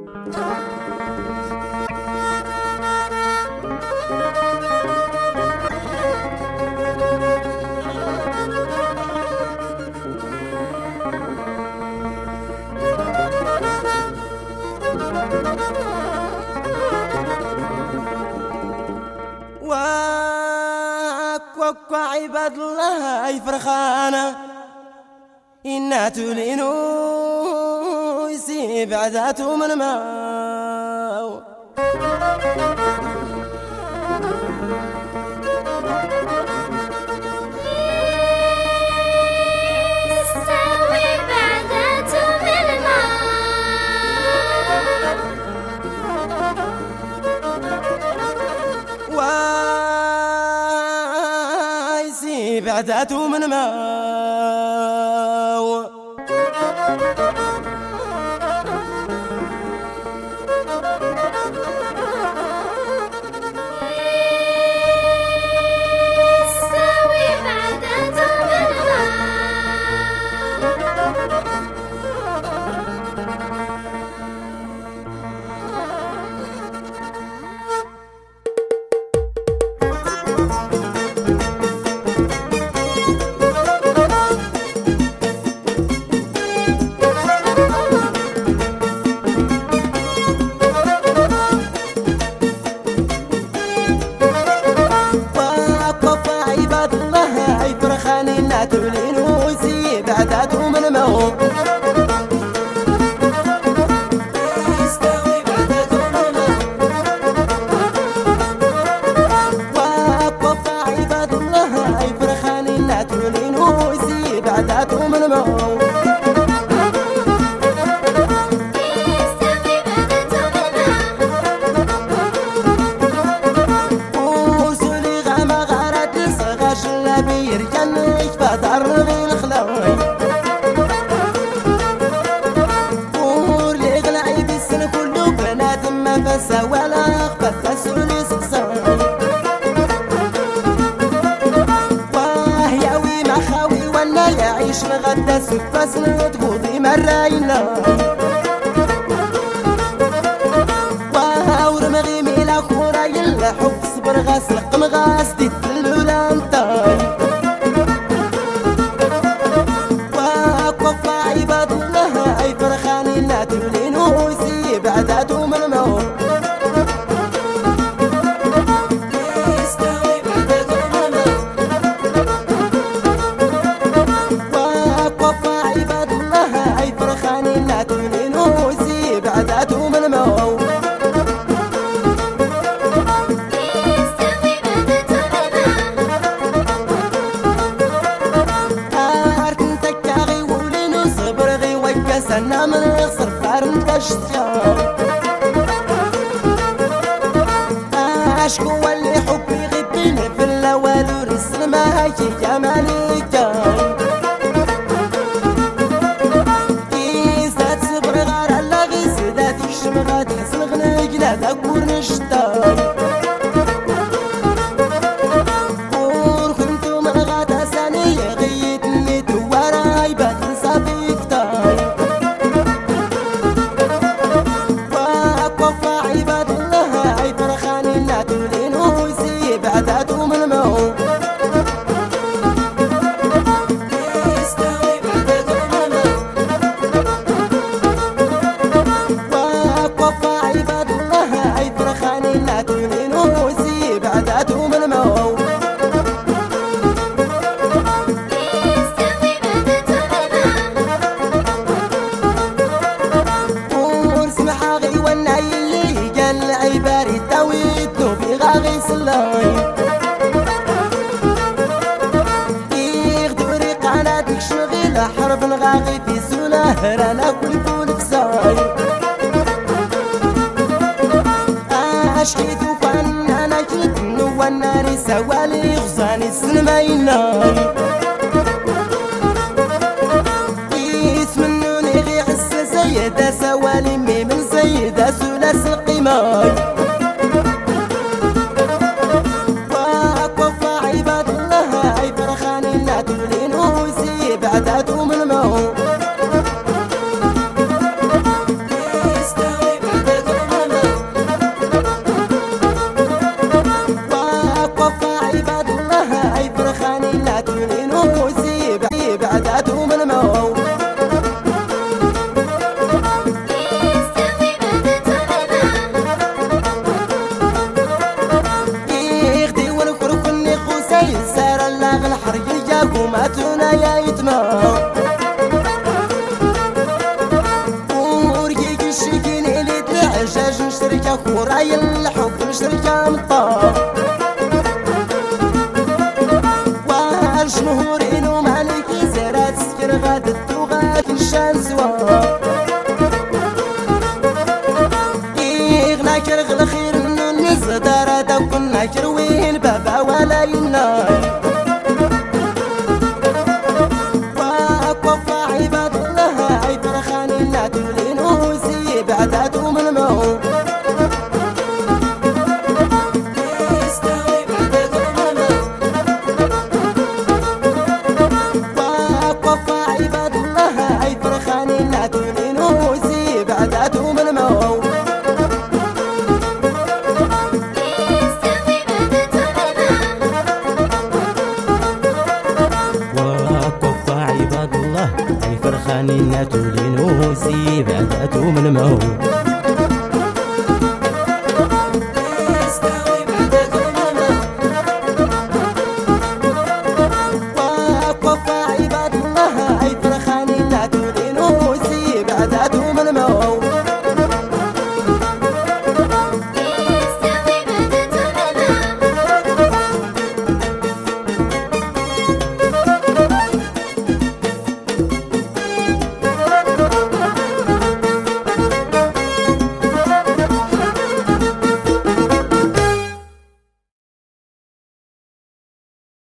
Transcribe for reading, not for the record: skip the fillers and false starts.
واك عباد الله يفرخانا إنا تولينو يسيب عذاتو من ماو بعداتو من ماو تولين ويسيب بعداتو من مو يستوي بعداتو من مو وقف عباد الله يفرخاني لا تولين ويسيب بعداتو من مو تعرضي الخلاوي قول لي غلعي بالسن كله بنات ما فسا ولا أخبت تسولي سقساوي واه ياوي مع خاوي وانا يعيش لغدا سفاس تقوضي مراينا واه ورمغي ميلا خورا يلا حب صبر غاس لقم غاس دي تلولا انتاي عباد الله أي فرخاني لا تولين ويسيب بعداتو من مو يستوي بعداتو من مو وقف عباد الله أي فرخاني لا تولين ويسيب بعداتو من مو سنة من يصر فارن كشتيار عشقو واللي حبي غبيني في الأول ورسل ما هاكي يا مالكا إيزات صبر غار هلا غيسدات يشم غاد حسن غنقنا داكور نشتاي قور كنتو من غادا ثانية غيتني تواراي بات نصابي كتاي عباد الله أي فرخاني لا تولين ويسيب بعداتو من مو يستوي بعداتو من مو وقف عباد الله أي فرخاني لا تولين ويسيب بعداتو من مو العباري تاويد نوبي غاغي سلاي يغدوري قناتك شغيلة حرب غاغي في سوله رانا كل فولك ساي عشقيت وفن انا جيت نو الناري سوالي غزاني السنمايناي يسمنوني غي حس سيدة سوالي مي من سيدة سلاس القماي وقف عباد الله أي فرخاني لا تولين ويسيب بعداتو من مو يستوي بعداتو وراك وراي الحب مشتركة مطار والجمهورين ومالك زرات سكر غادت وغاك نشان زوار إغنا كرغ الخير نزدار دا كنا كروين بابا ولا يناي وقف عباد الله عي فرخاني لا تولين وزي بعداتهم الموت بعداتهم الموت وقف عباد الله أي فرخاني لا تولين وزي بعداتهم الموت